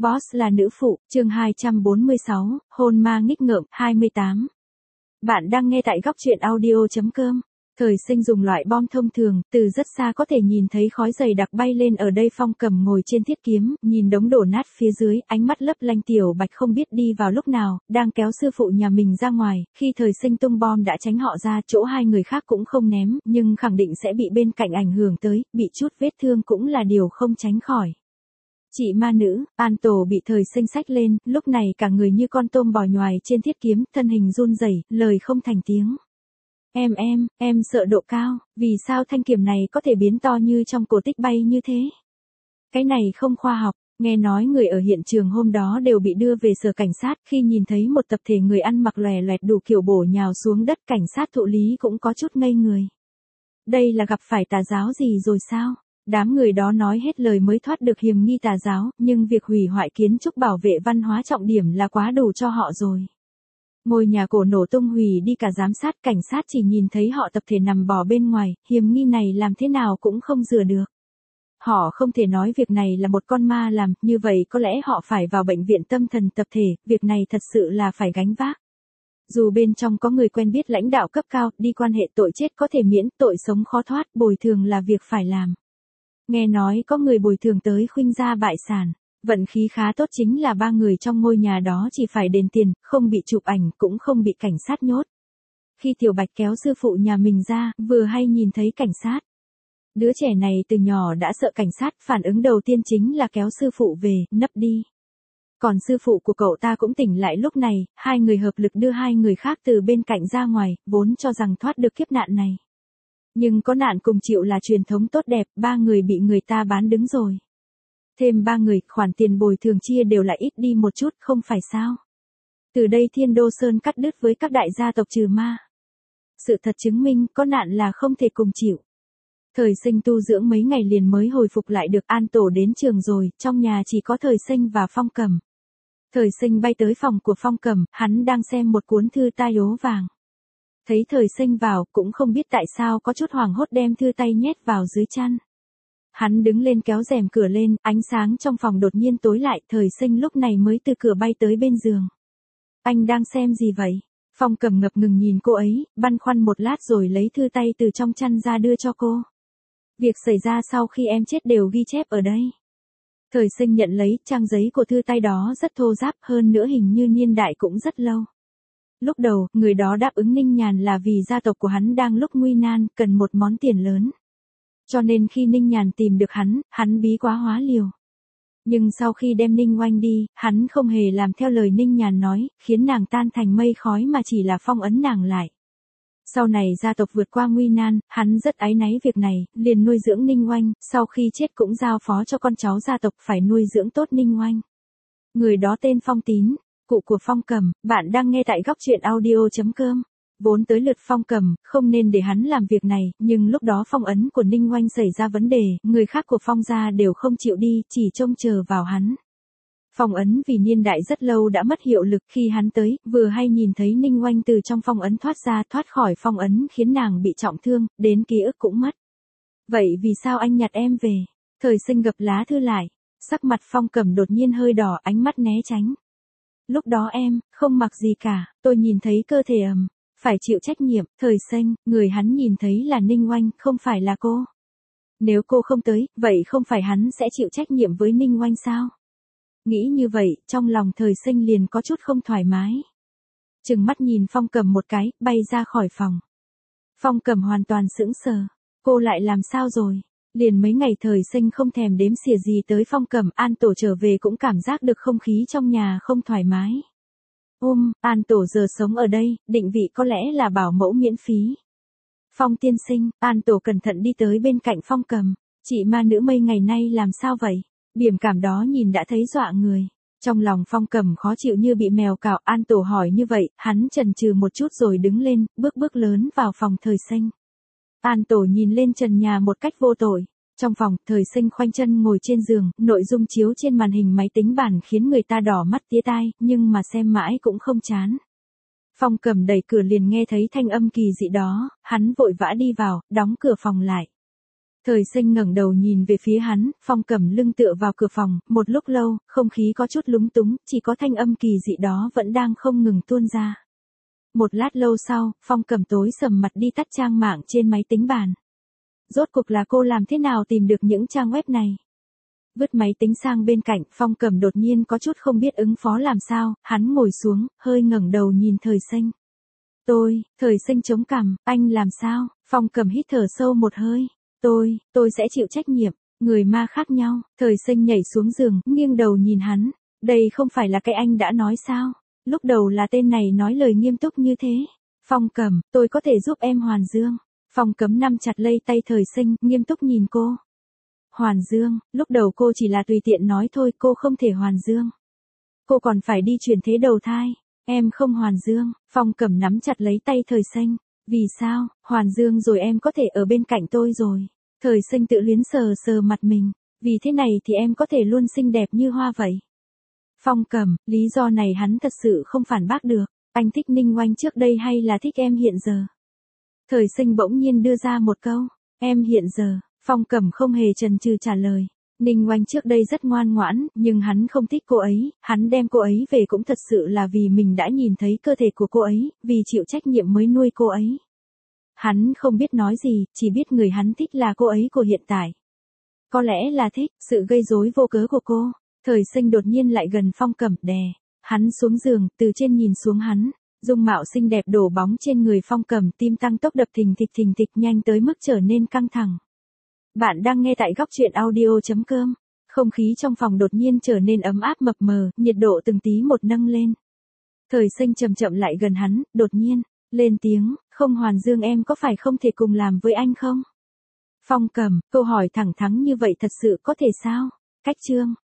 Boss là nữ phụ, chương 246, hôn ma nghích ngợm, 28. Bạn đang nghe tại góc truyện audio.com. Thời Sinh dùng loại bom thông thường, từ rất xa có thể nhìn thấy khói dày đặc bay lên. Ở đây Phong Cầm ngồi trên thiết kiếm, nhìn đống đổ nát phía dưới, ánh mắt lấp lánh. Tiểu Bạch không biết đi vào lúc nào, đang kéo sư phụ nhà mình ra ngoài, khi Thời Sinh tung bom đã tránh họ ra, chỗ hai người khác cũng không ném, nhưng khẳng định sẽ bị bên cạnh ảnh hưởng tới, bị chút vết thương cũng là điều không tránh khỏi. Chị ma nữ, An Tổ bị Thời Sinh xách lên, lúc này cả người như con tôm bò nhoài trên thiết kiếm, thân hình run rẩy, lời không thành tiếng. Em sợ độ cao, vì sao thanh kiếm này có thể biến to như trong cổ tích bay như thế? Cái này không khoa học, nghe nói người ở hiện trường hôm đó đều bị đưa về sở cảnh sát, khi nhìn thấy một tập thể người ăn mặc lòe loẹt đủ kiểu bổ nhào xuống đất, cảnh sát thụ lý cũng có chút ngây người. Đây là gặp phải tà giáo gì rồi sao? Đám người đó nói hết lời mới thoát được hiểm nghi tà giáo, nhưng việc hủy hoại kiến trúc bảo vệ văn hóa trọng điểm là quá đủ cho họ rồi. Ngôi nhà cổ nổ tung hủy đi cả giám sát, cảnh sát chỉ nhìn thấy họ tập thể nằm bò bên ngoài, hiểm nghi này làm thế nào cũng không rửa được. Họ không thể nói việc này là một con ma làm, như vậy có lẽ họ phải vào bệnh viện tâm thần tập thể, việc này thật sự là phải gánh vác. Dù bên trong có người quen biết lãnh đạo cấp cao, đi quan hệ tội chết có thể miễn, tội sống khó thoát, bồi thường là việc phải làm. Nghe nói có người bồi thường tới khuynh gia bại sản. Vận khí khá tốt chính là ba người trong ngôi nhà đó chỉ phải đền tiền, không bị chụp ảnh, cũng không bị cảnh sát nhốt. Khi Tiểu Bạch kéo sư phụ nhà mình ra, vừa hay nhìn thấy cảnh sát. Đứa trẻ này từ nhỏ đã sợ cảnh sát, phản ứng đầu tiên chính là kéo sư phụ về, nấp đi. Còn sư phụ của cậu ta cũng tỉnh lại lúc này, hai người hợp lực đưa hai người khác từ bên cạnh ra ngoài, vốn cho rằng thoát được kiếp nạn này. Nhưng có nạn cùng chịu là truyền thống tốt đẹp, ba người bị người ta bán đứng rồi. Thêm ba người, khoản tiền bồi thường chia đều lại ít đi một chút, không phải sao? Từ đây Thiên Đô Sơn cắt đứt với các đại gia tộc trừ ma. Sự thật chứng minh, có nạn là không thể cùng chịu. Thời Sinh tu dưỡng mấy ngày liền mới hồi phục lại được. An Tổ đến trường rồi, trong nhà chỉ có Thời Sinh và Phong Cầm. Thời Sinh bay tới phòng của Phong Cầm, hắn đang xem một cuốn thư tai ố vàng. Thấy Thời Sinh vào, cũng không biết tại sao có chút hoảng hốt đem thư tay nhét vào dưới chăn. Hắn đứng lên kéo rèm cửa lên, ánh sáng trong phòng đột nhiên tối lại, Thời Sinh lúc này mới từ cửa bay tới bên giường. Anh đang xem gì vậy? Phong Cầm ngập ngừng nhìn cô ấy, băn khoăn một lát rồi lấy thư tay từ trong chăn ra đưa cho cô. Việc xảy ra sau khi em chết đều ghi chép ở đây. Thời Sinh nhận lấy, trang giấy của thư tay đó rất thô ráp, hơn nữa hình như niên đại cũng rất lâu. Lúc đầu, người đó đáp ứng Ninh Nhàn là vì gia tộc của hắn đang lúc nguy nan, cần một món tiền lớn. Cho nên khi Ninh Nhàn tìm được hắn bí quá hóa liều. Nhưng sau khi đem Ninh Oanh đi, hắn không hề làm theo lời Ninh Nhàn nói, khiến nàng tan thành mây khói mà chỉ là phong ấn nàng lại. Sau này gia tộc vượt qua nguy nan, hắn rất áy náy việc này, liền nuôi dưỡng Ninh Oanh, sau khi chết cũng giao phó cho con cháu gia tộc phải nuôi dưỡng tốt Ninh Oanh. Người đó tên Phong Tín, cụ của Phong Cầm, bạn đang nghe tại góc truyện audio.com. Vốn tới lượt Phong Cầm, không nên để hắn làm việc này, nhưng lúc đó phong ấn của Ninh Oanh xảy ra vấn đề, người khác của Phong gia đều không chịu đi, chỉ trông chờ vào hắn. Phong ấn vì niên đại rất lâu đã mất hiệu lực, khi hắn tới, vừa hay nhìn thấy Ninh Oanh từ trong phong ấn thoát ra, thoát khỏi phong ấn khiến nàng bị trọng thương, đến ký ức cũng mất. Vậy vì sao anh nhặt em về? Thời Sinh gập lá thư lại, sắc mặt Phong Cầm đột nhiên hơi đỏ, ánh mắt né tránh. Lúc đó em, không mặc gì cả, tôi nhìn thấy cơ thể phải chịu trách nhiệm. Thời Sinh, người hắn nhìn thấy là Ninh Oanh, không phải là cô. Nếu cô không tới, vậy không phải hắn sẽ chịu trách nhiệm với Ninh Oanh sao? Nghĩ như vậy, trong lòng Thời Sinh liền có chút không thoải mái. Trừng mắt nhìn Phong Cầm một cái, bay ra khỏi phòng. Phong Cầm hoàn toàn sững sờ. Cô lại làm sao rồi? Liền mấy ngày Thời Sinh không thèm đếm xỉa gì tới Phong Cầm, An Tổ trở về cũng cảm giác được không khí trong nhà không thoải mái. An Tổ giờ sống ở đây, định vị có lẽ là bảo mẫu miễn phí. Phong tiên sinh, An Tổ cẩn thận đi tới bên cạnh Phong Cầm. Chị ma nữ mấy ngày nay làm sao vậy? Điểm cảm đó nhìn đã thấy dọa người. Trong lòng Phong Cầm khó chịu như bị mèo cào. An Tổ hỏi như vậy, hắn chần chừ một chút rồi đứng lên, bước lớn vào phòng Thời Sinh. An Tổ nhìn lên trần nhà một cách vô tội. Trong phòng, Thời Sinh khoanh chân ngồi trên giường, nội dung chiếu trên màn hình máy tính bảng khiến người ta đỏ mắt tía tai, nhưng mà xem mãi cũng không chán. Phong Cầm đẩy cửa liền nghe thấy thanh âm kỳ dị đó, hắn vội vã đi vào, đóng cửa phòng lại. Thời Sinh ngẩng đầu nhìn về phía hắn, Phong Cẩm lưng tựa vào cửa phòng, một lúc lâu, không khí có chút lúng túng, chỉ có thanh âm kỳ dị đó vẫn đang không ngừng tuôn ra. Một lát lâu sau, Phong Cẩm tối sầm mặt đi tắt trang mạng trên máy tính bàn. Rốt cuộc là cô làm thế nào tìm được những trang web này? Vứt máy tính sang bên cạnh, Phong Cẩm đột nhiên có chút không biết ứng phó làm sao, hắn ngồi xuống, hơi ngẩng đầu nhìn Thời Sinh. Thời Sinh chống cằm, anh làm sao? Phong Cẩm hít thở sâu một hơi. Tôi sẽ chịu trách nhiệm, người ma khác nhau. Thời Sinh nhảy xuống giường, nghiêng đầu nhìn hắn. Đây không phải là cái anh đã nói sao? Lúc đầu là tên này nói lời nghiêm túc như thế. Phong Cẩm, tôi có thể giúp em Hoàn Dương. Phong Cẩm nắm chặt lấy tay Thời Sinh, nghiêm túc nhìn cô. Hoàn Dương, lúc đầu cô chỉ là tùy tiện nói thôi, cô không thể Hoàn Dương. Cô còn phải đi chuyển thế đầu thai. Em không Hoàn Dương. Phong Cẩm nắm chặt lấy tay Thời Sinh. Vì sao? Hoàn Dương rồi em có thể ở bên cạnh tôi rồi. Thời Sinh tự luyến sờ sờ mặt mình. Vì thế này thì em có thể luôn xinh đẹp như hoa vậy. Phong Cẩm, lý do này hắn thật sự không phản bác được. Anh thích Ninh Oanh trước đây hay là thích em hiện giờ? Thời Sinh bỗng nhiên đưa ra một câu. Em hiện giờ. Phong Cẩm không hề chần chừ trả lời. Ninh Oanh trước đây rất ngoan ngoãn, nhưng hắn không thích cô ấy, hắn đem cô ấy về cũng thật sự là vì mình đã nhìn thấy cơ thể của cô ấy, vì chịu trách nhiệm mới nuôi cô ấy. Hắn không biết nói gì, chỉ biết người hắn thích là cô ấy của hiện tại. Có lẽ là thích sự gây rối vô cớ của cô. Thời Sinh đột nhiên lại gần Phong Cẩm, đè hắn xuống giường, từ trên nhìn xuống hắn. Dung mạo xinh đẹp đổ bóng trên người Phong Cẩm, tim tăng tốc đập thình thịch nhanh tới mức trở nên căng thẳng. Bạn đang nghe tại góc truyện audio.com. Không khí trong phòng đột nhiên trở nên ấm áp mập mờ, nhiệt độ từng tí một nâng lên. Thời Sinh chậm chậm lại gần hắn, đột nhiên lên tiếng, không Hoàn Dương, em có phải không thể cùng làm với anh không? Phong Cẩm, câu hỏi thẳng thắn như vậy thật sự có thể sao? Cách chương